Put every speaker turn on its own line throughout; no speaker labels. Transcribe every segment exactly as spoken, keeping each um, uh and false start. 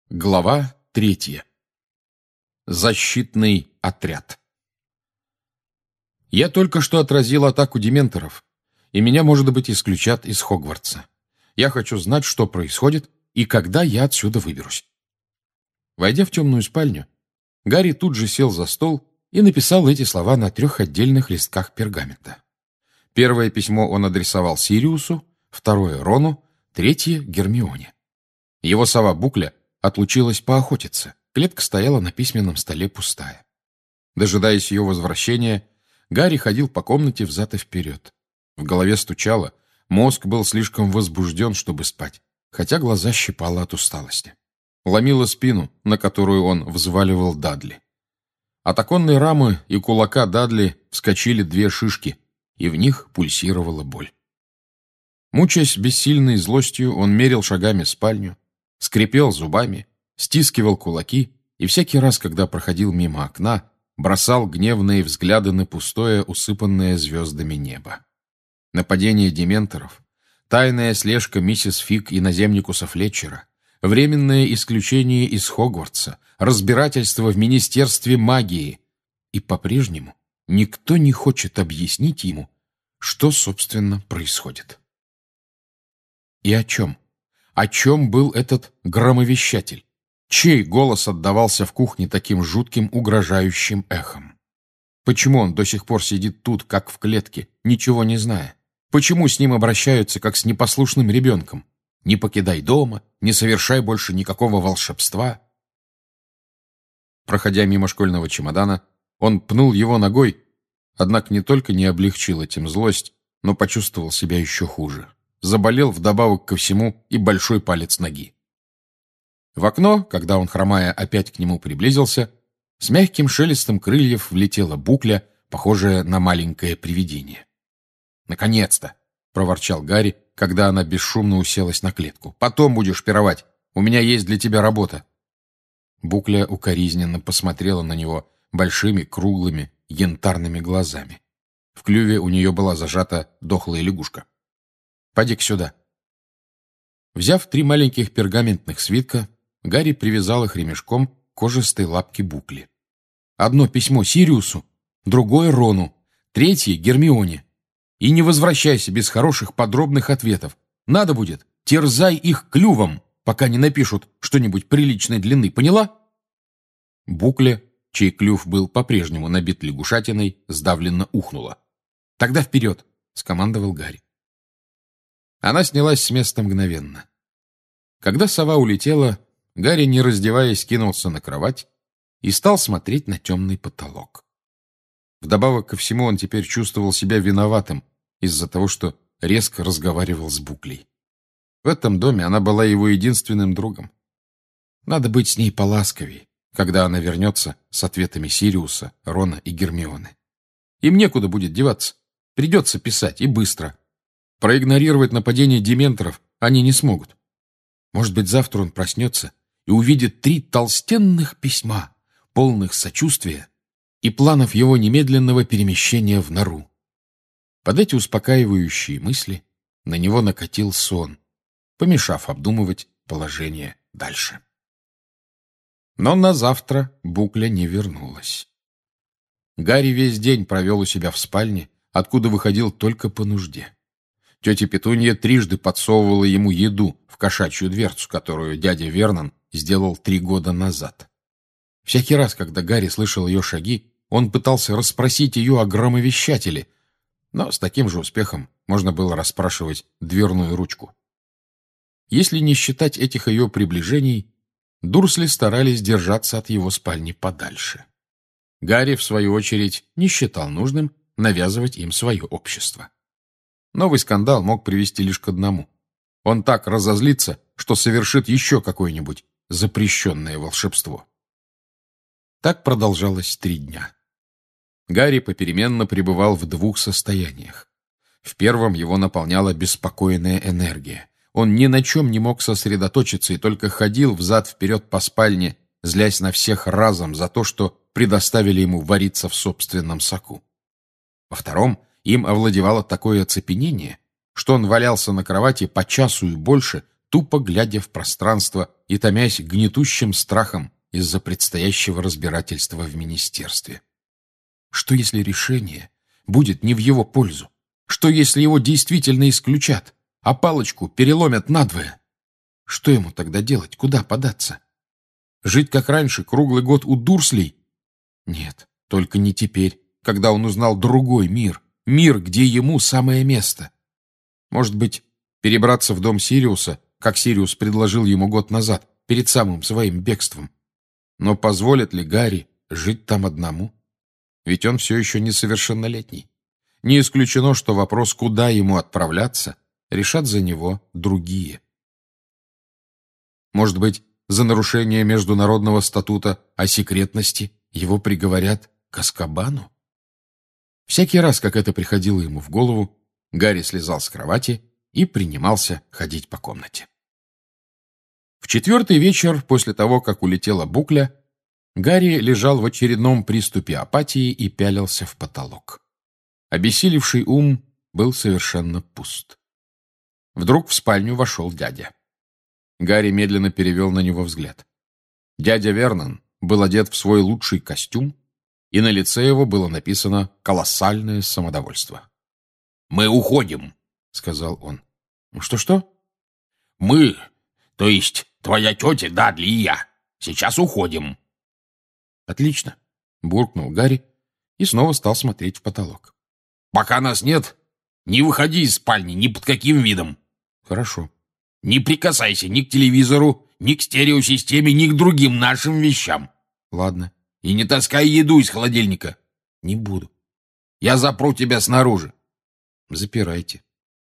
Глава третья. Защитный отряд. Я только что отразил атаку дементоров, и меня, может быть, исключат из Хогвартса. Я хочу знать, что происходит и когда я отсюда выберусь. Войдя в темную спальню, Гарри тут же сел за стол и написал эти слова на трех отдельных листках пергамента. Первое письмо он адресовал Сириусу, второе — Рону, третье — Гермионе. Его сова Букля отлучилась поохотиться. Клетка стояла на письменном столе пустая. Дожидаясь ее возвращения, Гарри ходил по комнате взад и вперед. В голове стучало, мозг был слишком возбужден, чтобы спать, хотя глаза щипало от усталости. Ломило спину, на которую он взваливал Дадли. От оконной рамы и кулака Дадли вскочили две шишки, и в них пульсировала боль. Мучаясь бессильной злостью, он мерил шагами спальню, скрипел зубами, стискивал кулаки и всякий раз, когда проходил мимо окна, бросал гневные взгляды на пустое, усыпанное звездами небо. Нападение дементоров, тайная слежка миссис Фиг и наземникуса Флетчера, временное исключение из Хогвартса, разбирательство в Министерстве магии. И по-прежнему никто не хочет объяснить ему, что, собственно, происходит. И о чем? О чем был этот громовещатель? Чей голос отдавался в кухне таким жутким, угрожающим эхом? Почему он до сих пор сидит тут, как в клетке, ничего не зная? Почему с ним обращаются, как с непослушным ребенком? Не покидай дома, не совершай больше никакого волшебства. Проходя мимо школьного чемодана, он пнул его ногой, однако не только не облегчил этим злость, но почувствовал себя еще хуже. Заболел вдобавок ко всему и большой палец ноги. В окно, когда он, хромая, опять к нему приблизился, с мягким шелестом крыльев влетела Букля, похожая на маленькое привидение. «Наконец-то!» — проворчал Гарри, когда она бесшумно уселась на клетку. «Потом будешь пировать. У меня есть для тебя работа». Букля укоризненно посмотрела на него большими, круглыми, янтарными глазами. В клюве у нее была зажата дохлая лягушка. «Поди-ка сюда». Взяв три маленьких пергаментных свитка, Гарри привязал их ремешком к кожистой лапке Букли. Одно письмо Сириусу, другое Рону, третье Гермионе. И не возвращайся без хороших подробных ответов. Надо будет, терзай их клювом, пока не напишут что-нибудь приличной длины, поняла? Букля, чей клюв был по-прежнему набит лягушатиной, сдавленно ухнула. «Тогда вперед!» — скомандовал Гарри. Она снялась с места мгновенно. Когда сова улетела, Гарри, не раздеваясь, кинулся на кровать и стал смотреть на темный потолок. Вдобавок ко всему он теперь чувствовал себя виноватым из-за того, что резко разговаривал с Буклей. В этом доме она была его единственным другом. Надо быть с ней поласковей, когда она вернется с ответами Сириуса, Рона и Гермионы. Им некуда будет деваться. Придется писать, и быстро. Проигнорировать нападение дементоров они не смогут. Может быть, завтра он проснется и увидит три толстенных письма, полных сочувствия и планов его немедленного перемещения в нору. Под эти успокаивающие мысли на него накатил сон, помешав обдумывать положение дальше. Но на завтра Букля не вернулась. Гарри весь день провел у себя в спальне, откуда выходил только по нужде. Тетя Петунья трижды подсовывала ему еду в кошачью дверцу, которую дядя Вернон сделал три года назад. Всякий раз, когда Гарри слышал ее шаги, он пытался расспросить ее о громовещателе, но с таким же успехом можно было расспрашивать дверную ручку. Если не считать этих ее приближений, Дурсли старались держаться от его спальни подальше. Гарри, в свою очередь, не считал нужным навязывать им свое общество. Новый скандал мог привести лишь к одному. Он так разозлится, что совершит еще какое-нибудь запрещенное волшебство. Так продолжалось три дня. Гарри попеременно пребывал в двух состояниях. В первом его наполняла беспокойная энергия. Он ни на чем не мог сосредоточиться и только ходил взад-вперед по спальне, злясь на всех разом за то, что предоставили ему вариться в собственном соку. Во втором им овладевало такое оцепенение, что он валялся на кровати по часу и больше, тупо глядя в пространство и томясь гнетущим страхом из-за предстоящего разбирательства в министерстве. Что если решение будет не в его пользу? Что если его действительно исключат, а палочку переломят надвое? Что ему тогда делать? Куда податься? Жить как раньше, круглый год у Дурслей? Нет, только не теперь, когда он узнал другой мир. Мир, где ему самое место. Может быть, перебраться в дом Сириуса, как Сириус предложил ему год назад, перед самым своим бегством. Но позволит ли Гарри жить там одному? Ведь он все еще несовершеннолетний. Не исключено, что вопрос, куда ему отправляться, решат за него другие. Может быть, за нарушение международного статута о секретности его приговорят к Азкабану? Всякий раз, как это приходило ему в голову, Гарри слезал с кровати и принимался ходить по комнате. В четвертый вечер, после того, как улетела Букля, Гарри лежал в очередном приступе апатии и пялился в потолок. Обессилевший ум был совершенно пуст. Вдруг в спальню вошел дядя. Гарри медленно перевел на него взгляд. Дядя Вернон был одет в свой лучший костюм, и на лице его было написано колоссальное самодовольство. «Мы уходим», — сказал он. «Что-что?» «Мы, то есть твоя тетя Дадли и я, сейчас уходим». «Отлично», — буркнул Гарри и снова стал смотреть в потолок. «Пока нас нет, не выходи из спальни ни под каким видом». «Хорошо». «Не прикасайся ни к телевизору, ни к стереосистеме, ни к другим нашим вещам». «Ладно». «И не таскай еду из холодильника». «Не буду». «Я запру тебя снаружи». «Запирайте».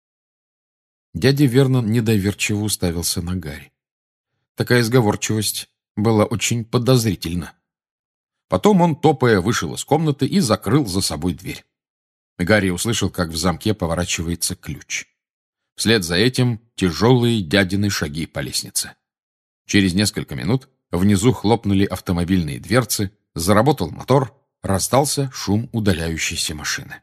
Дядя Вернон недоверчиво уставился на Гарри. Такая сговорчивость была очень подозрительна. Потом он, топая, вышел из комнаты и закрыл за собой дверь. Гарри услышал, как в замке поворачивается ключ. Вслед за этим тяжелые дядины шаги по лестнице. Через несколько минут внизу хлопнули автомобильные дверцы, заработал мотор, раздался шум удаляющейся машины.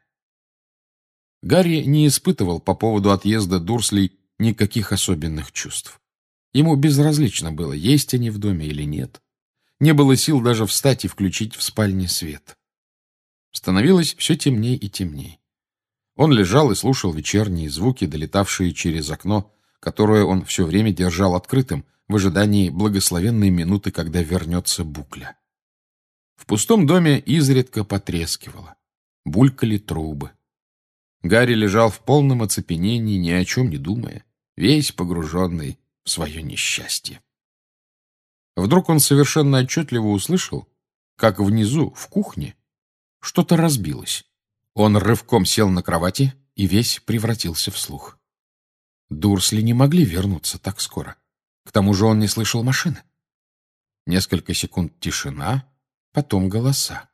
Гарри не испытывал по поводу отъезда Дурслей никаких особенных чувств. Ему безразлично было, есть они в доме или нет. Не было сил даже встать и включить в спальне свет. Становилось все темней и темней. Он лежал и слушал вечерние звуки, долетавшие через окно, которое он все время держал открытым, в ожидании благословенной минуты, когда вернется Букля. В пустом доме изредка потрескивало. Булькали трубы. Гарри лежал в полном оцепенении, ни о чем не думая, весь погруженный в свое несчастье. Вдруг он совершенно отчетливо услышал, как внизу, в кухне, что-то разбилось. Он рывком сел на кровати и весь превратился в слух. Дурсли не могли вернуться так скоро. К тому же он не слышал машины. Несколько секунд тишина, потом голоса.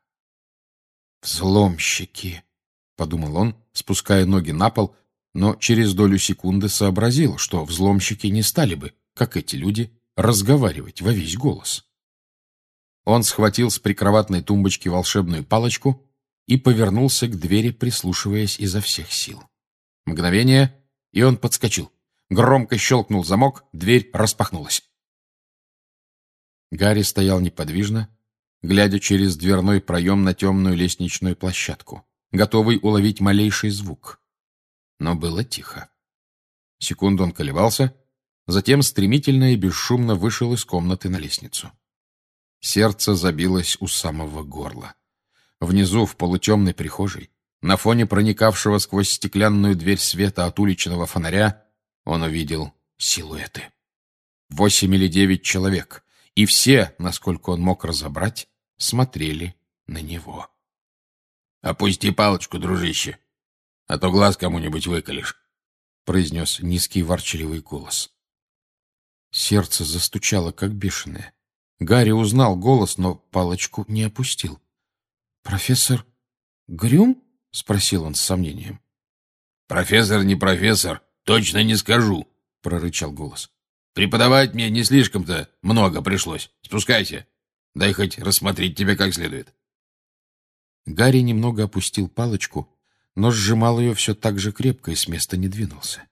«Взломщики», — подумал он, спуская ноги на пол, но через долю секунды сообразил, что взломщики не стали бы, как эти люди, разговаривать во весь голос. Он схватил с прикроватной тумбочки волшебную палочку и повернулся к двери, прислушиваясь изо всех сил. Мгновение, и он подскочил. Громко щелкнул замок, дверь распахнулась. Гарри стоял неподвижно, глядя через дверной проем на темную лестничную площадку, готовый уловить малейший звук. Но было тихо. Секунду он колебался, затем стремительно и бесшумно вышел из комнаты на лестницу. Сердце забилось у самого горла. Внизу, в полутемной прихожей, на фоне проникавшего сквозь стеклянную дверь света от уличного фонаря, он увидел силуэты. Восемь или девять человек, и все, насколько он мог разобрать, смотрели на него. «Опусти палочку, дружище, а то глаз кому-нибудь выколешь», — произнес низкий ворчливый голос. Сердце застучало, как бешеное. Гарри узнал голос, но палочку не опустил. «Профессор Грюм?» — спросил он с сомнением. «Профессор не профессор, точно не скажу», — прорычал голос. «Преподавать мне не слишком-то много пришлось. Спускайся. Дай хоть рассмотреть тебя как следует». Гарри немного опустил палочку, но сжимал ее все так же крепко и с места не двинулся.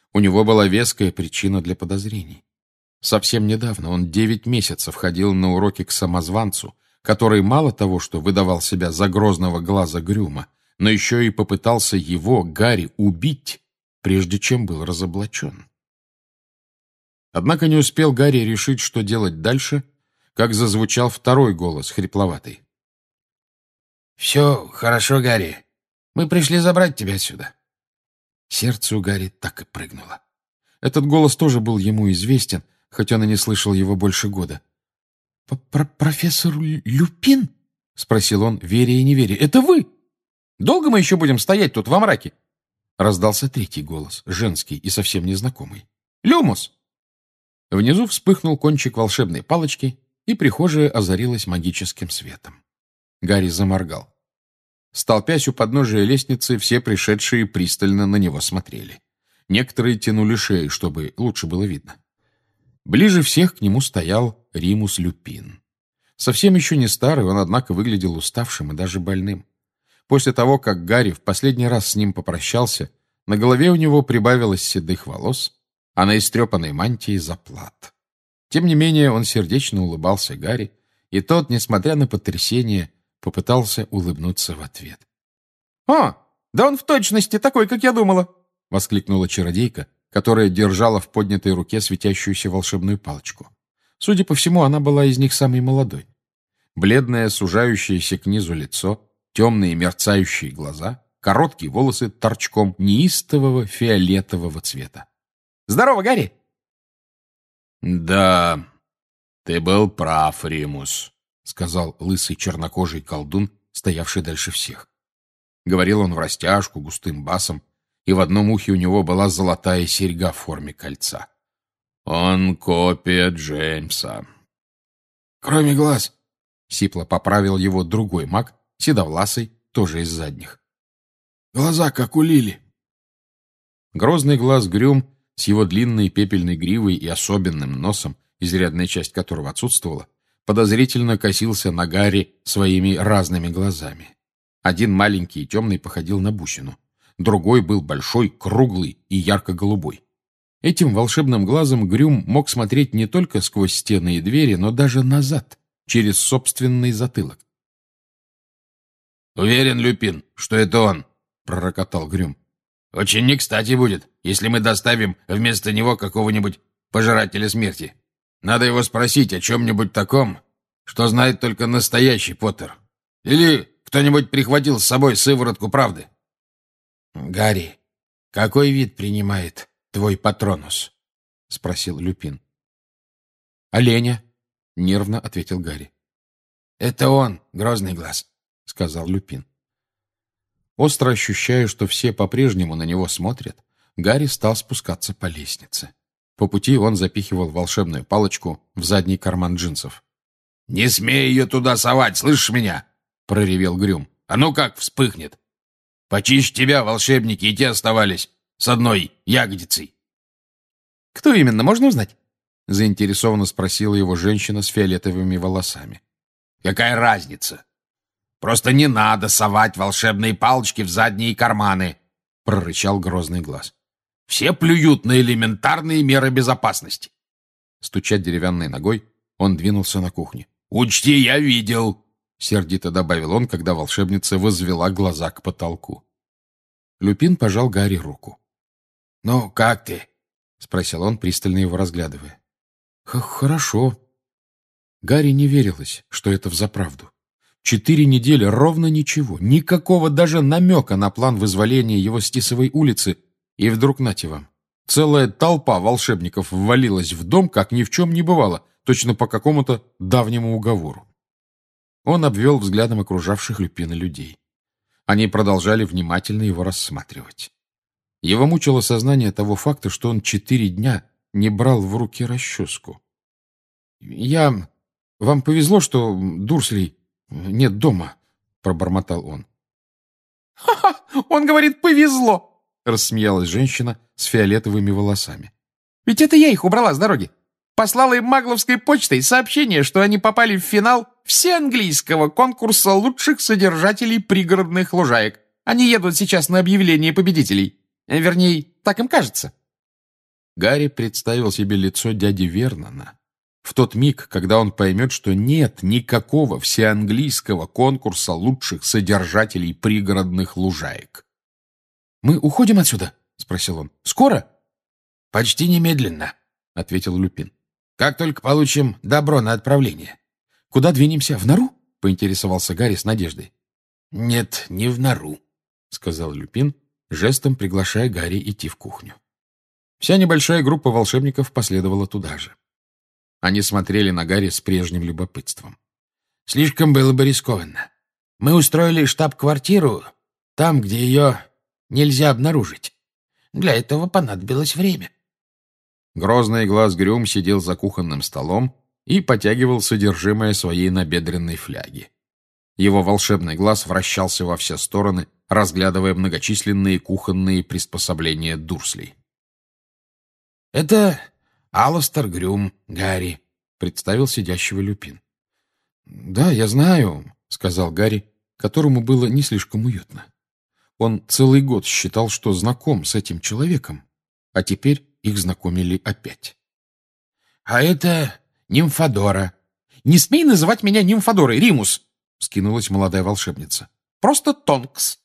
У него была веская причина для подозрений. Совсем недавно он девять месяцев ходил на уроки к самозванцу, который мало того, что выдавал себя за грозного глаза Грюма, но еще и попытался его, Гарри, убить, прежде чем был разоблачен. Однако не успел Гарри решить, что делать дальше, как зазвучал второй голос, хрипловатый. «Все хорошо, Гарри. Мы пришли забрать тебя отсюда». Сердце у Гарри так и прыгнуло. Этот голос тоже был ему известен, хоть он и не слышал его больше года. «Профессор Люпин?» — спросил он, веря и не веря. «Это вы? Долго мы еще будем стоять тут во мраке?» Раздался третий голос, женский и совсем незнакомый. «Люмус!» Внизу вспыхнул кончик волшебной палочки, и прихожая озарилась магическим светом. Гарри заморгал. Столпясь у подножия лестницы, все пришедшие пристально на него смотрели. Некоторые тянули шеи, чтобы лучше было видно. Ближе всех к нему стоял Римус Люпин. Совсем еще не старый, он, однако, выглядел уставшим и даже больным. После того, как Гарри в последний раз с ним попрощался, на голове у него прибавилось седых волос, а на истрепанной мантии заплат. Тем не менее, он сердечно улыбался Гарри, и тот, несмотря на потрясение, попытался улыбнуться в ответ. «О, да он в точности такой, как я думала!» — воскликнула чародейка, которая держала в поднятой руке светящуюся волшебную палочку. Судя по всему, она была из них самой молодой. Бледное, сужающееся к низу лицо, темные мерцающие глаза, короткие волосы торчком неистового фиолетового цвета. «Здорово, Гарри!»
«Да, ты был прав, Римус»,
— сказал лысый чернокожий колдун, стоявший дальше всех. Говорил он в растяжку, густым басом, и в одном ухе у него была золотая серьга в форме кольца.
«Он копия Джеймса».
«Кроме глаз», — сипло поправил его другой маг, седовласый, тоже из задних. «Глаза, как у Лили». Грозный глаз Грюм с его длинной пепельной гривой и особенным носом, изрядная часть которого отсутствовала, подозрительно косился на Гарри своими разными глазами. Один маленький и темный походил на бусину, другой был большой, круглый и ярко-голубой. Этим волшебным глазом Грюм мог смотреть не только сквозь стены и двери, но даже назад, через собственный затылок.
«Уверен, Люпин, что это он»,
— пророкотал Грюм.
«Очень не кстати будет, если мы доставим вместо него какого-нибудь пожирателя смерти. Надо его спросить о чем-нибудь таком, что знает только настоящий Поттер. Или кто-нибудь прихватил с собой сыворотку правды».
«Гарри, какой вид принимает твой патронус?» — спросил Люпин. «Оленя», — нервно ответил Гарри. «Это он, грозный глаз», — сказал Люпин. Остро ощущая, что все по-прежнему на него смотрят, Гарри стал спускаться по лестнице. По пути он запихивал волшебную палочку в задний карман джинсов.
«Не смей ее туда совать, слышишь меня?» — проревел Грюм. «А ну как вспыхнет! Почище тебя, волшебники, и те оставались с одной ягодицей».
«Кто именно, можно узнать?» — заинтересованно спросила его женщина с фиолетовыми волосами.
«Какая разница? Просто не надо совать волшебные палочки в задние карманы», — прорычал грозный глаз. «Все плюют на элементарные меры безопасности».
Стуча деревянной ногой, он двинулся на кухню.
«Учти, я видел»,
— сердито добавил он, когда волшебница возвела глаза к потолку. Люпин пожал Гарри руку. «Ну, как ты?» — спросил он, пристально его разглядывая. «Хорошо». Гарри не верилось, что это взаправду. Четыре недели ровно ничего, никакого даже намека на план вызволения его с Тисовой улицы, и вдруг, нате вам, целая толпа волшебников ввалилась в дом, как ни в чем не бывало, точно по какому-то давнему уговору. Он обвел взглядом окружавших Люпина людей. Они продолжали внимательно его рассматривать. Его мучило сознание того факта, что он четыре дня не брал в руки расческу. «Я... Вам повезло, что Дурслей нет дома», — пробормотал он.
«Ха-ха! Он говорит, повезло!»
— рассмеялась женщина с фиолетовыми волосами.
«Ведь это я их убрала с дороги. Послала им магловской почтой сообщение, что они попали в финал всеанглийского конкурса лучших содержателей пригородных лужаек. Они едут сейчас на объявление победителей. Вернее, так им кажется».
Гарри представил себе лицо дяди Вернона в тот миг, когда он поймет, что нет никакого всеанглийского конкурса лучших содержателей пригородных лужаек. «Мы уходим отсюда?» — спросил он. «Скоро?»
«Почти немедленно», — ответил Люпин. «Как только получим добро на отправление».
«Куда двинемся? В нору?» — поинтересовался Гарри с надеждой.
«Нет, не в нору», — сказал Люпин, жестом приглашая Гарри идти в кухню.
Вся небольшая группа волшебников последовала туда же. Они смотрели на Гарри с прежним любопытством.
«Слишком было бы рискованно. Мы устроили штаб-квартиру там, где ее нельзя обнаружить. Для этого понадобилось время».
Грозный глаз Грюм сидел за кухонным столом и потягивал содержимое своей набедренной фляги. Его волшебный глаз вращался во все стороны, разглядывая многочисленные кухонные приспособления Дурслей.
«Это Аластер Грюм, Гарри», —
представил сидящего Люпин. «Да, я знаю», — сказал Гарри, которому было не слишком уютно. Он целый год считал, что знаком с этим человеком, а теперь их знакомили опять.
«А это Нимфодора».
«Не смей называть меня Нимфодорой, Римус!»
— скинулась молодая волшебница.
«Просто Тонкс».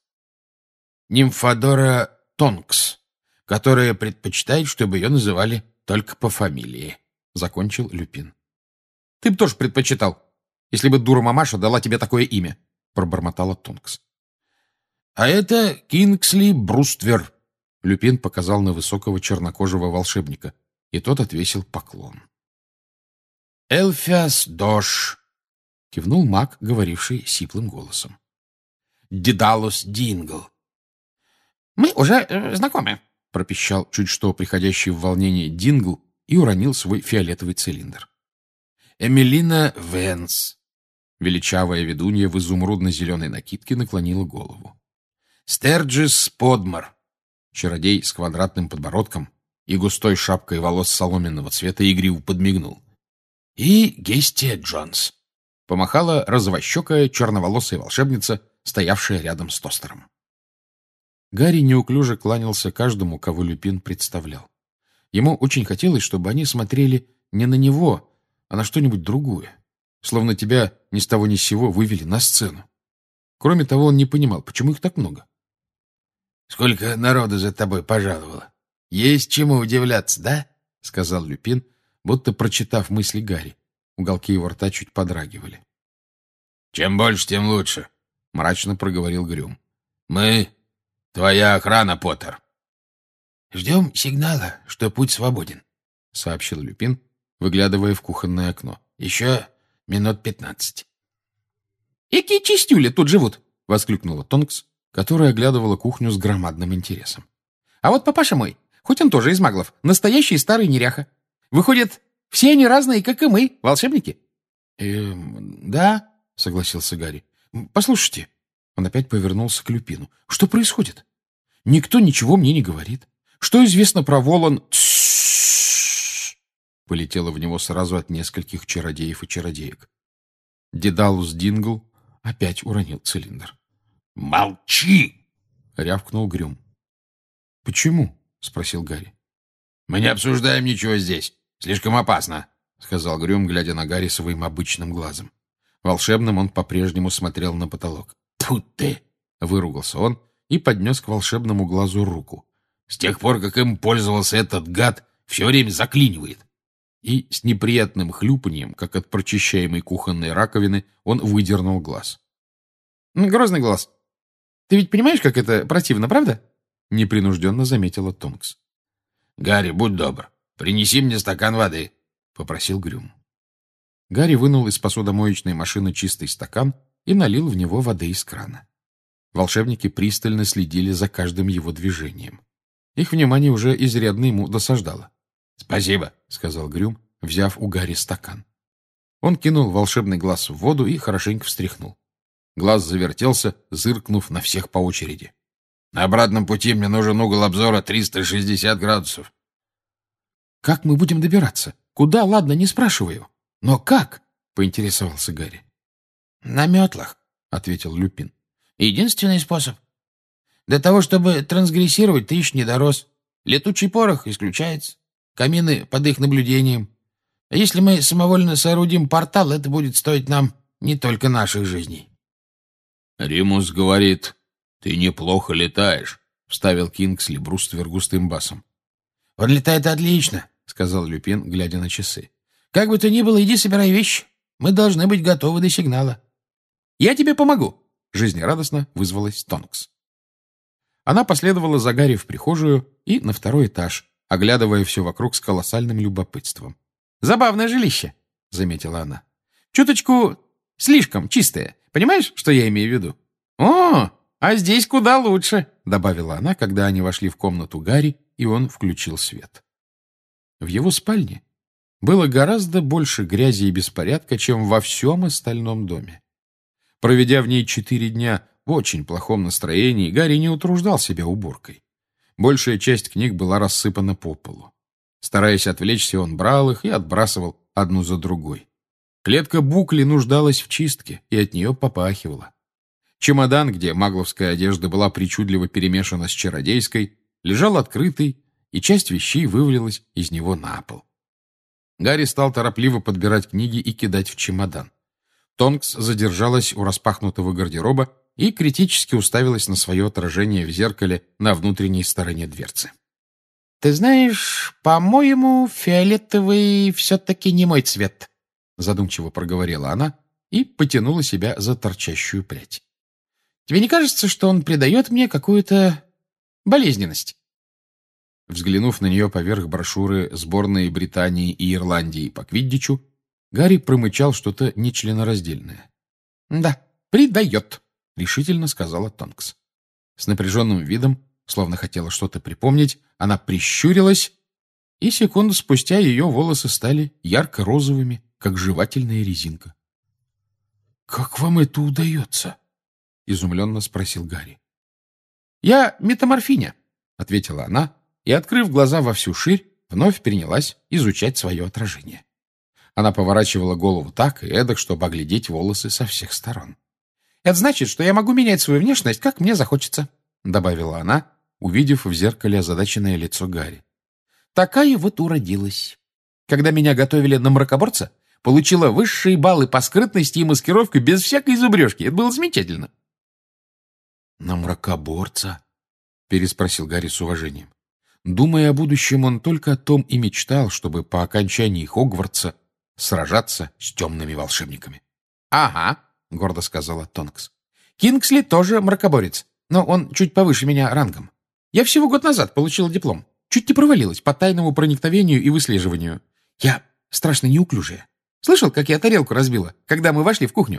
«Нимфодора Тонкс, которая предпочитает, чтобы ее называли только по фамилии», — закончил Люпин.
«Ты бы тоже предпочитал, если бы дура-мамаша дала тебе такое имя», — пробормотала Тонкс.
«А это Кингсли Бруствер»,
— Люпин показал на высокого чернокожего волшебника, и тот отвесил поклон.
«Элфиас Дош»,
— кивнул маг, говоривший сиплым голосом.
«Дедалус Дингл».
«Мы уже э, знакомы»,
— пропищал чуть что приходящий в волнение Дингл и уронил свой фиолетовый цилиндр.
«Эмилина Венс».
Величавая ведунья в изумрудно-зеленой накидке наклонила голову.
«Стерджис Подмар».
Чародей с квадратным подбородком и густой шапкой волос соломенного цвета игриво подмигнул.
«И Гестия Джонс»,
— помахала розовощекая черноволосая волшебница, стоявшая рядом с тостером. Гарри неуклюже кланялся каждому, кого Люпин представлял. Ему очень хотелось, чтобы они смотрели не на него, а на что-нибудь другое, словно тебя ни с того ни с сего вывели на сцену. Кроме того, он не понимал, почему их так много.
«Сколько народу за тобой пожаловало? Есть чему удивляться, да?»
— сказал Люпин, будто прочитав мысли Гарри. Уголки его рта чуть подрагивали.
«Чем больше, тем лучше», —
мрачно проговорил Грюм.
«Мы — твоя охрана, Поттер». «Ждем сигнала, что путь свободен», —
сообщил Люпин, выглядывая в кухонное окно.
«Еще минут пятнадцать».
«Эки чистюли тут живут!»
— воскликнула Тонкс, которая оглядывала кухню с громадным интересом.
«А вот папаша мой, хоть он тоже из маглов, настоящий старый неряха. Выходит, все они разные, как и мы, волшебники».
«Эм, да», — согласился Гарри. «Послушайте». Он опять повернулся к Люпину. «Что происходит? Никто ничего мне не говорит. Что известно про Волан...» «Тссс!» — полетело в него сразу от нескольких чародеев и чародеек. Дедалус Дингл опять уронил цилиндр.
«Молчи!»
— рявкнул Грюм. «Почему?» — спросил Гарри.
«Мы не обсуждаем ничего здесь. Слишком опасно»,
— сказал Грюм, глядя на Гарри своим обычным глазом. Волшебным он по-прежнему смотрел на потолок.
«Тьфу ты!»
— выругался он и поднес к волшебному глазу руку.
«С тех пор, как им пользовался этот гад, все время заклинивает».
И с неприятным хлюпаньем, как от прочищаемой кухонной раковины, он выдернул глаз.
«Грозный глаз. Ты ведь понимаешь, как это противно, правда?»
— непринужденно заметила Тонкс.
«Гарри, будь добр, принеси мне стакан воды», —
попросил Грюм. Гарри вынул из посудомоечной машины чистый стакан и налил в него воды из крана. Волшебники пристально следили за каждым его движением. Их внимание уже изрядно ему досаждало.
«Спасибо»,
— сказал Грюм, взяв у Гарри стакан. Он кинул волшебный глаз в воду и хорошенько встряхнул. Глаз завертелся, зыркнув на всех по очереди.
«На обратном пути мне нужен угол обзора триста шестьдесят градусов».
«Как мы будем добираться? Куда? Ладно, не спрашиваю. Но как?» — поинтересовался Гарри.
«На метлах», — ответил Люпин. «Единственный способ. Для того, чтобы трансгрессировать, ты еще не дорос. Летучий порох исключается. камины под их наблюдением. А если мы самовольно соорудим портал, это будет стоить нам не только наших жизней.
«Римус говорит, ты неплохо летаешь», — вставил Кингсли Бруствер густым басом.
«Он летает отлично», — сказал Люпин, глядя на часы. «Как бы то ни было, иди собирай вещи. Мы должны быть готовы до сигнала».
«Я тебе помогу», — жизнерадостно вызвалась Тонкс. Она последовала за Гарри в прихожую и на второй этаж, оглядывая все вокруг с колоссальным любопытством. «Забавное жилище», — заметила она. «Чуточку слишком чистое. Понимаешь, что я имею в виду?» «О, а здесь куда лучше», — добавила она, когда они вошли в комнату Гарри, и он включил свет. В его спальне было гораздо больше грязи и беспорядка, чем во всем остальном доме. Проведя в ней четыре дня в очень плохом настроении, Гарри не утруждал себя уборкой. Большая часть книг была рассыпана по полу. Стараясь отвлечься, он брал их и отбрасывал одну за другой. Клетка Букли нуждалась в чистке, и от нее попахивала. Чемодан, где магловская одежда была причудливо перемешана с чародейской, лежал открытый, и часть вещей вывалилась из него на пол. Гарри стал торопливо подбирать книги и кидать в чемодан. Тонкс задержалась у распахнутого гардероба и критически уставилась на свое отражение в зеркале на внутренней стороне дверцы.
«Ты знаешь, по-моему, фиолетовый все-таки не мой цвет», — задумчиво проговорила она и потянула себя за торчащую прядь. «Тебе не кажется, что он придает мне какую-то болезненность?»
Взглянув на нее поверх брошюры сборной Британии и Ирландии по квиддичу, Гарри промычал что-то нечленораздельное.
«Да, придает»,
— решительно сказала Тонкс. С напряженным видом, словно хотела что-то припомнить, она прищурилась, и секунду спустя ее волосы стали ярко-розовыми, как жевательная резинка. «Как вам это удается?» — изумленно спросил Гарри.
«Я метаморфиня»,
— ответила она, и, открыв глаза во всю ширь, вновь принялась изучать свое отражение. Она поворачивала голову так и эдак, чтобы оглядеть волосы со всех сторон.
«Это значит, что я могу менять свою внешность, как мне захочется», —
добавила она, увидев в зеркале озадаченное лицо Гарри.
«Такая вот уродилась. Когда меня готовили на мракоборца, получила высшие баллы по скрытности и маскировке без всякой зубрежки. Это было замечательно».
«На мракоборца?» — переспросил Гарри с уважением. Думая о будущем, он только о том и мечтал, чтобы по окончании Хогвартса сражаться с темными волшебниками.
«Ага»,
— гордо сказала Тонкс.
«Кингсли тоже мракоборец, но он чуть повыше меня рангом. Я всего год назад получил диплом. Чуть не провалилась по тайному проникновению и выслеживанию. Я страшно неуклюжая. Слышал, как я тарелку разбила, когда мы вошли в кухню?»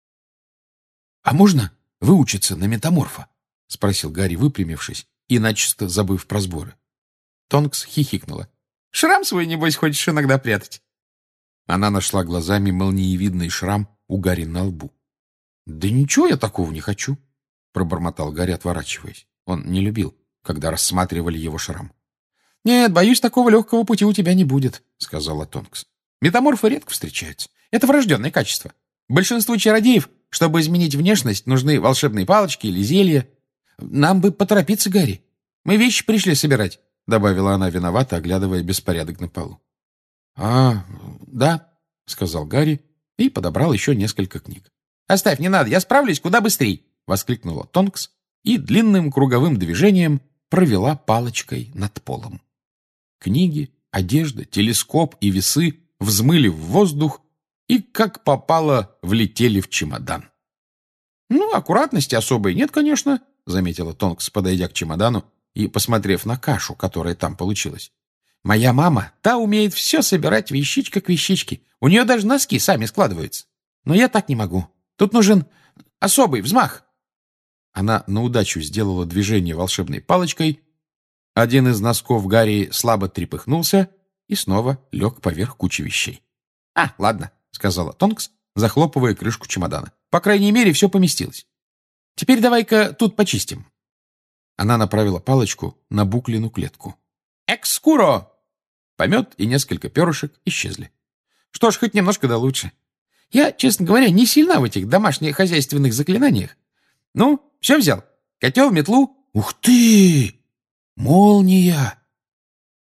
«А можно выучиться на метаморфа?» — спросил Гарри, выпрямившись и начисто забыв про сборы.
Тонкс хихикнула. «Шрам свой, небось, хочешь иногда прятать?»
Она нашла глазами молниевидный шрам у Гарри на лбу. «Да ничего я такого не хочу», — пробормотал Гарри, отворачиваясь. Он не любил, когда рассматривали его шрам.
«Нет, боюсь, такого легкого пути у тебя не будет», — сказала Тонкс. «Метаморфы редко встречаются. Это врожденное качество. Большинству чародеев, чтобы изменить внешность, нужны волшебные палочки или зелья. Нам бы поторопиться, Гарри. Мы вещи пришли собирать», — добавила она виновато, оглядывая беспорядок на полу.
«А, да», — сказал Гарри и подобрал еще несколько книг.
«Оставь, не надо, я справлюсь куда быстрей», — воскликнула Тонкс и длинным круговым движением провела палочкой над полом.
Книги, одежда, телескоп и весы взмыли в воздух и, как попало, влетели в чемодан.
«Ну, аккуратности особой нет, конечно»,
— заметила Тонкс, подойдя к чемодану и посмотрев на кашу, которая там получилась.
«Моя мама, та умеет все собирать вещичка к вещичке. У нее даже носки сами складываются. Но я так не могу. Тут нужен особый взмах».
Она на удачу сделала движение волшебной палочкой. Один из носков Гарри слабо трепыхнулся и снова лег поверх кучи вещей.
«А, ладно», —
сказала Тонкс, захлопывая крышку чемодана.
«По крайней мере, все поместилось. Теперь давай-ка тут почистим».
Она направила палочку на Буклину клетку.
«Экскуро!»
Помет и несколько перышек исчезли.
«Что ж, хоть немножко да лучше. Я, честно говоря, не сильна в этих домашних хозяйственных заклинаниях. Ну, все взял. Котел, метлу».
«Ух ты! Молния!»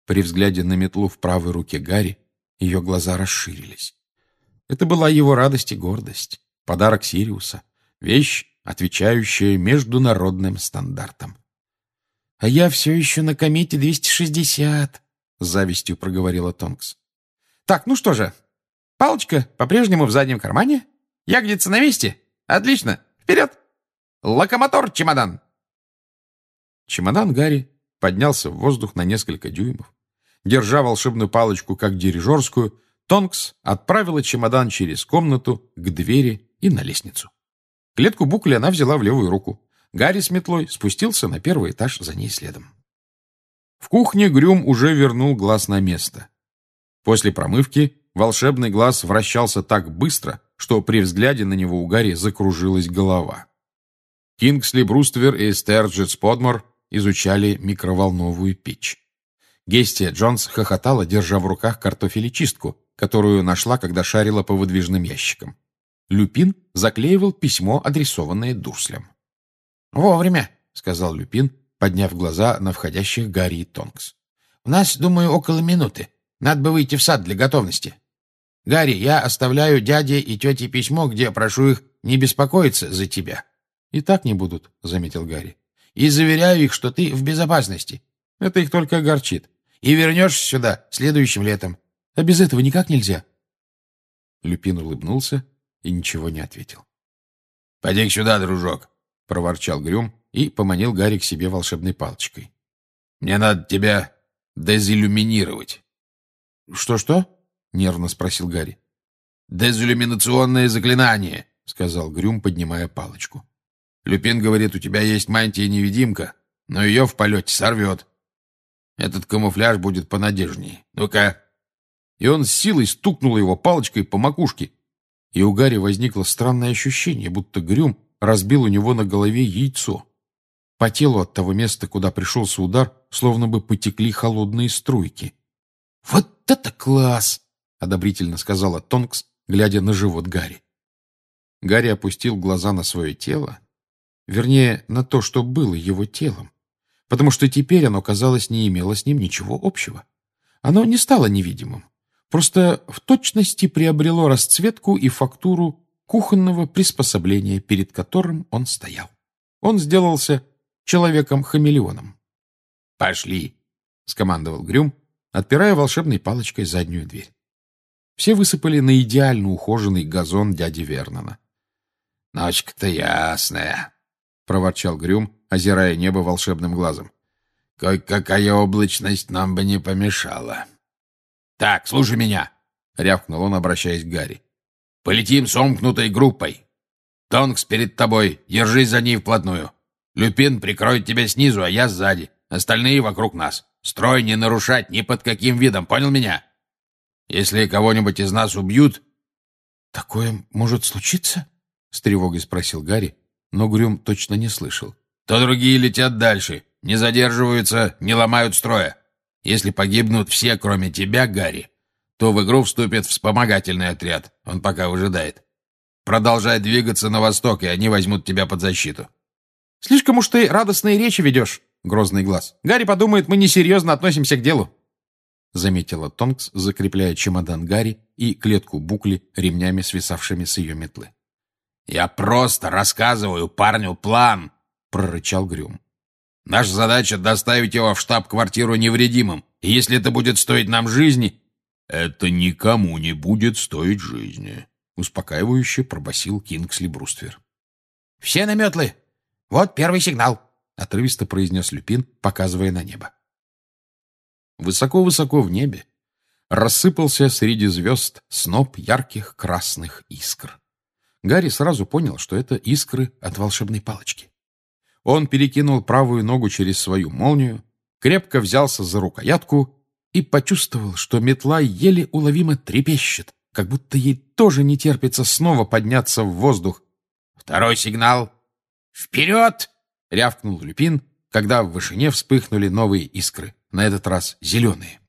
При взгляде на метлу в правой руке Гарри ее глаза расширились. Это была его радость и гордость, подарок Сириуса, вещь, отвечающая международным стандартам. — А я все еще на комете двести шестьдесят, — с завистью проговорила Тонкс. — Так, ну что же, палочка по-прежнему в заднем кармане? Ягодица на месте? Отлично, вперед! Локомотор, чемодан! Чемодан Гарри поднялся в воздух на несколько дюймов. Держа волшебную палочку как дирижерскую, Тонкс отправила чемодан через комнату к двери и на лестницу. Клетку букли она взяла в левую руку. Гарри с метлой спустился на первый этаж за ней следом. В кухне Грюм уже вернул глаз на место. После промывки волшебный глаз вращался так быстро, что при взгляде на него у Гарри закружилась голова. Кингсли Бруствер и Стерджетс Подмор изучали микроволновую печь. Гестия Джонс хохотала, держа в руках картофелечистку, которую нашла, когда шарила по выдвижным ящикам. Люпин заклеивал письмо, адресованное Дурслям. «Вовремя», — сказал Люпин, подняв глаза на входящих Гарри и Тонкс. «У нас, думаю, около минуты. Надо бы выйти в сад для готовности. Гарри, я оставляю дяде и тете письмо, где прошу их не беспокоиться за тебя». «И так не будут», — заметил Гарри. «И заверяю их, что ты в безопасности. Это их только огорчит. И вернешься сюда следующим летом. А без этого никак нельзя». Люпин улыбнулся и ничего не ответил.
— Поди сюда, дружок,
— проворчал Грюм и поманил Гарри к себе волшебной палочкой.
— Мне надо тебя дезиллюминировать.
«Что — Что-что? — нервно спросил Гарри.
— Дезиллюминационное заклинание,
— сказал Грюм, поднимая палочку.
— Люпин говорит, у тебя есть мантия-невидимка, но ее в полете сорвет. Этот камуфляж будет понадежнее. Ну-ка.
И он с силой стукнул его палочкой по макушке. И у Гарри возникло странное ощущение, будто Грюм разбил у него на голове яйцо. По телу от того места, куда пришелся удар, словно бы потекли холодные струйки. «Вот это класс!» — одобрительно сказала Тонкс, глядя на живот Гарри. Гарри опустил глаза на свое тело, вернее, на то, что было его телом, потому что теперь оно, казалось, не имело с ним ничего общего. Оно не стало невидимым, просто в точности приобрело расцветку и фактуру кухонного приспособления, перед которым он стоял. Он сделался человеком-хамелеоном.
«Пошли!»
— скомандовал Грюм, отпирая волшебной палочкой заднюю дверь. Все высыпали на идеально ухоженный газон дяди Вернона.
«Ночка-то ясная!»
— проворчал Грюм, озирая небо волшебным глазом.
«Кой-какая облачность нам бы не помешала!» «Так, слушай меня!» — рявкнул он, обращаясь к Гарри. «Полетим сомкнутой группой. Тонкс перед тобой, держись за ней вплотную. Люпин прикроет тебя снизу, а я сзади. Остальные вокруг нас. Строй не нарушать ни под каким видом, понял меня? Если кого-нибудь из нас убьют...»
«Такое может случиться?» — с тревогой спросил Гарри, но Грюм точно не слышал.
«То другие летят дальше, не задерживаются, не ломают строя. Если погибнут все, кроме тебя, Гарри, то в игру вступит вспомогательный отряд. Он пока выжидает. Продолжай двигаться на восток, и они возьмут тебя под защиту».
«Слишком уж ты радостные речи ведешь, Грозный глаз. Гарри подумает, мы несерьезно относимся к делу», — заметила Тонкс, закрепляя чемодан Гарри и клетку букли ремнями, свисавшими с ее метлы.
«Я просто рассказываю парню план», — прорычал Грюм. «Наша задача — доставить его в штаб-квартиру невредимым. И если это будет стоить нам жизни...»
«Это никому не будет стоить жизни»,
— успокаивающе пробасил Кингсли Бруствер.
«Все на метлы! Вот первый сигнал!»
— отрывисто произнес Люпин, показывая на небо. Высоко-высоко в небе рассыпался среди звезд сноп ярких красных искр. Гарри сразу понял, что это искры от волшебной палочки. Он перекинул правую ногу через свою молнию, крепко взялся за рукоятку и почувствовал, что метла еле уловимо трепещет, как будто ей тоже не терпится снова подняться в воздух.
«Второй сигнал!
Вперед!»
— рявкнул Люпин, когда в вышине вспыхнули новые искры, на этот раз зеленые.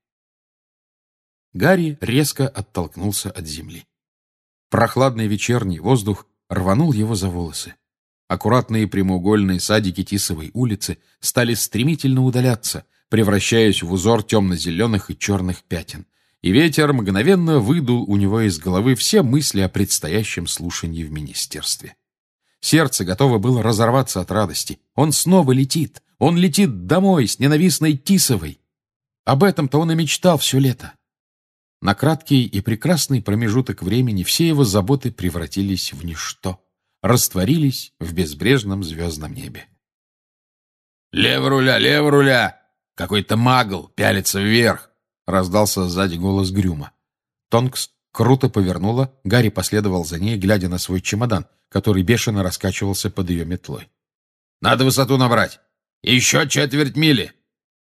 Гарри резко оттолкнулся от земли. Прохладный вечерний воздух рванул его за волосы. Аккуратные прямоугольные садики Тисовой улицы стали стремительно удаляться, превращаясь в узор темно-зеленых и черных пятен. И ветер мгновенно выдул у него из головы все мысли о предстоящем слушании в министерстве. Сердце готово было разорваться от радости. Он снова летит. Он летит домой с ненавистной Тисовой. Об этом-то он и мечтал все лето. На краткий и прекрасный промежуток времени все его заботы превратились в ничто, растворились в безбрежном звездном небе.
«Лево руля, лево руля! Какой-то магл пялится вверх!» — раздался сзади голос Грюма.
Тонкс круто повернула, Гарри последовал за ней, глядя на свой чемодан, который бешено раскачивался под ее метлой.
«Надо высоту набрать! Еще четверть мили!»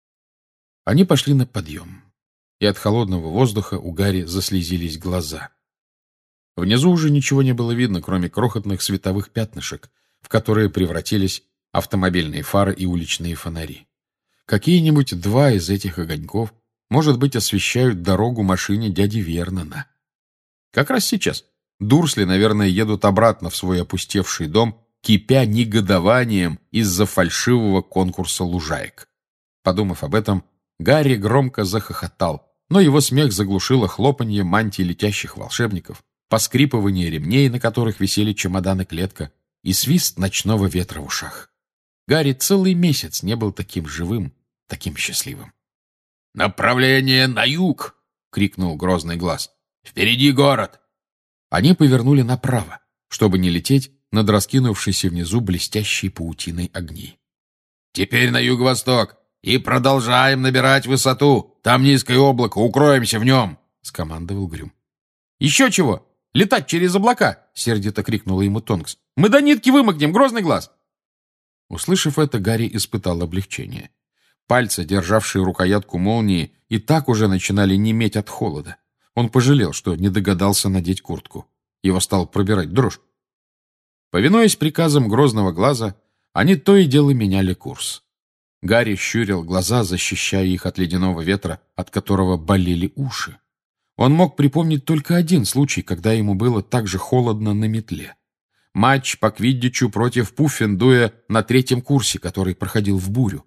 Они пошли на подъем, и от холодного воздуха у Гарри заслезились глаза. Внизу уже ничего не было видно, кроме крохотных световых пятнышек, в которые превратились автомобильные фары и уличные фонари. Какие-нибудь два из этих огоньков, может быть, освещают дорогу машине дяди Вернона. Как раз сейчас Дурсли, наверное, едут обратно в свой опустевший дом, кипя негодованием из-за фальшивого конкурса лужаек. Подумав об этом, Гарри громко захохотал, но его смех заглушило хлопанье мантий летящих волшебников, поскрипывание ремней, на которых висели чемодан и клетка, и свист ночного ветра в ушах. Гарри целый месяц не был таким живым, таким счастливым.
«Направление на юг!» — крикнул грозный глаз. «Впереди город!»
Они повернули направо, чтобы не лететь над раскинувшейся внизу блестящей паутиной огней.
«Теперь на юго-восток! И продолжаем набирать высоту! Там низкое облако, укроемся в нем!» — скомандовал Грюм.
«Еще чего! Летать через облака!» — сердито крикнула ему Тонкс. «Мы до нитки вымокнем, грозный глаз!» Услышав это, Гарри испытал облегчение. Пальцы, державшие рукоятку молнии, и так уже начинали неметь от холода. Он пожалел, что не догадался надеть куртку. Его стал пробирать дрожь. Повинуясь приказам грозного глаза, они то и дело меняли курс. Гарри щурил глаза, защищая их от ледяного ветра, от которого болели уши. Он мог припомнить только один случай, когда ему было так же холодно на метле. Матч по квиддичу против Пуффендуя на третьем курсе, который проходил в бурю.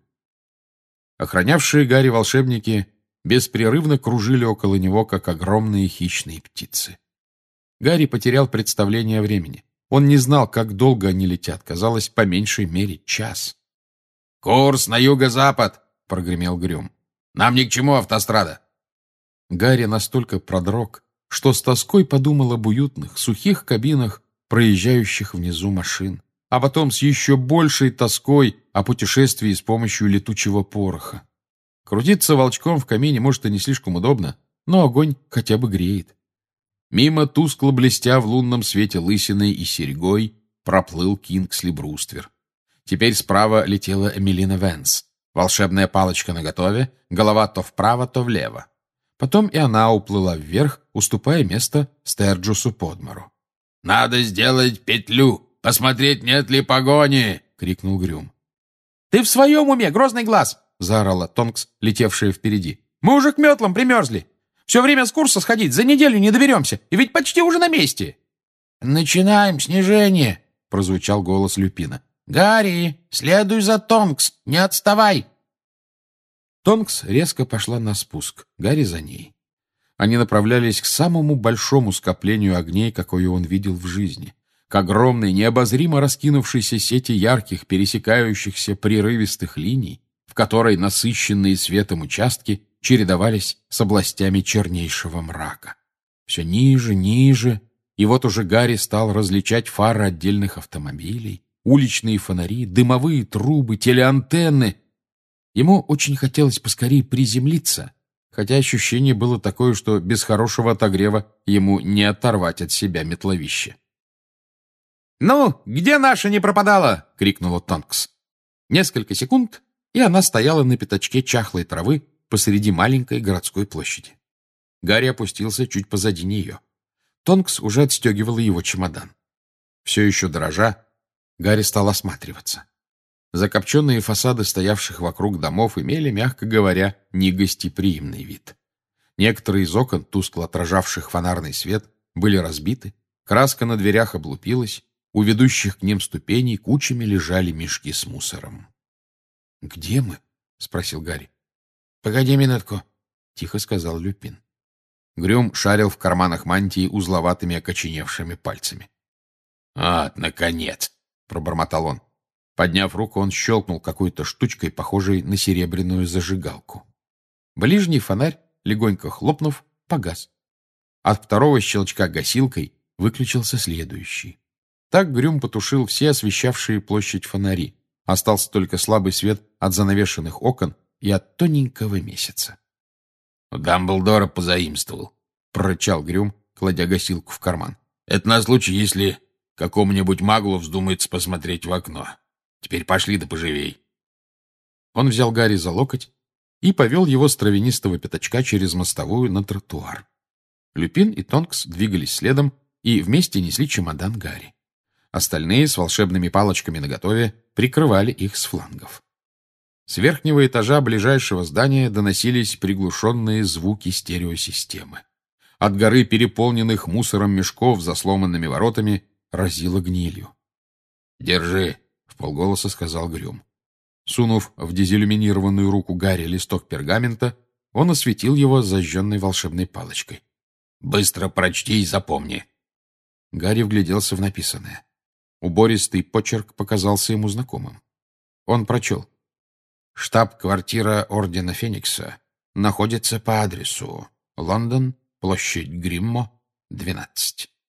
Охранявшие Гарри волшебники беспрерывно кружили около него, как огромные хищные птицы. Гарри потерял представление о времени. Он не знал, как долго они летят. Казалось, по меньшей мере час.
«Курс на юго-запад!» — прогремел Грюм. «Нам ни к чему автострада!»
Гарри настолько продрог, что с тоской подумал об уютных, сухих кабинах проезжающих внизу машин, а потом с еще большей тоской о путешествии с помощью летучего пороха. Крутиться волчком в камине, может, и не слишком удобно, но огонь хотя бы греет. Мимо, тускло блестя в лунном свете лысиной и серьгой, проплыл Кингсли Бруствер. Теперь справа летела Эмилина Венс. Волшебная палочка наготове, голова то вправо, то влево. Потом и она уплыла вверх, уступая место Стерджусу Подмару.
«Надо сделать петлю, посмотреть, нет ли погони!» — крикнул Грюм.
«Ты в своем уме, грозный глаз!»
— заорала Тонкс, летевшая впереди.
«Мы уже к метлам примерзли. Все время с курса сходить, за неделю не доберемся, и ведь почти уже на месте!»
«Начинаем снижение!» — прозвучал голос Люпина. «Гарри, следуй за Тонкс, не отставай!»
Тонкс резко пошла на спуск, Гарри за ней. Они направлялись к самому большому скоплению огней, какое он видел в жизни, к огромной, необозримо раскинувшейся сети ярких, пересекающихся прерывистых линий, в которой насыщенные светом участки чередовались с областями чернейшего мрака. Все ниже, ниже, и вот уже Гарри стал различать фары отдельных автомобилей, уличные фонари, дымовые трубы, телеантенны. Ему очень хотелось поскорее приземлиться, хотя ощущение было такое, что без хорошего отогрева ему не оторвать от себя метловище.
«Ну, где наша не пропадала?»
— крикнула Тонкс. Несколько секунд, и она стояла на пятачке чахлой травы посреди маленькой городской площади. Гарри опустился чуть позади нее. Тонкс уже отстегивала его чемодан. Все еще дрожа, Гарри стал осматриваться. Закопченные фасады стоявших вокруг домов имели, мягко говоря, негостеприимный вид. Некоторые из окон, тускло отражавших фонарный свет, были разбиты, краска на дверях облупилась, у ведущих к ним ступеней кучами лежали мешки с мусором. «Где мы?» — спросил Гарри.
«Погоди минутку»,
— тихо сказал Люпин. Грюм шарил в карманах мантии узловатыми окоченевшими пальцами.
«Вот, наконец!»
— пробормотал он. Подняв руку, он щелкнул какой-то штучкой, похожей на серебряную зажигалку. Ближний фонарь, легонько хлопнув, погас. От второго щелчка гасилкой выключился следующий. Так Грюм потушил все освещавшие площадь фонари. Остался только слабый свет от занавешенных окон и от тоненького месяца.
«У Дамблдора позаимствовал», —
прорычал Грюм, кладя гасилку в карман.
«Это на случай, если какому-нибудь маглу вздумается посмотреть в окно. Теперь пошли да поживей».
Он взял Гарри за локоть и повел его с травянистого пятачка через мостовую на тротуар. Люпин и Тонкс двигались следом и вместе несли чемодан Гарри. Остальные с волшебными палочками наготове прикрывали их с флангов. С верхнего этажа ближайшего здания доносились приглушенные звуки стереосистемы. От горы переполненных мусором мешков за сломанными воротами разило гнилью.
«Держи», —
вполголоса сказал Грюм. Сунув в дезиллюминированную руку Гарри листок пергамента, он осветил его зажженной волшебной палочкой.
«Быстро прочти и запомни».
Гарри вгляделся в написанное. Убористый почерк показался ему знакомым. Он прочел. «Штаб-квартира Ордена Феникса находится по адресу Лондон, площадь Гриммо, двенадцать».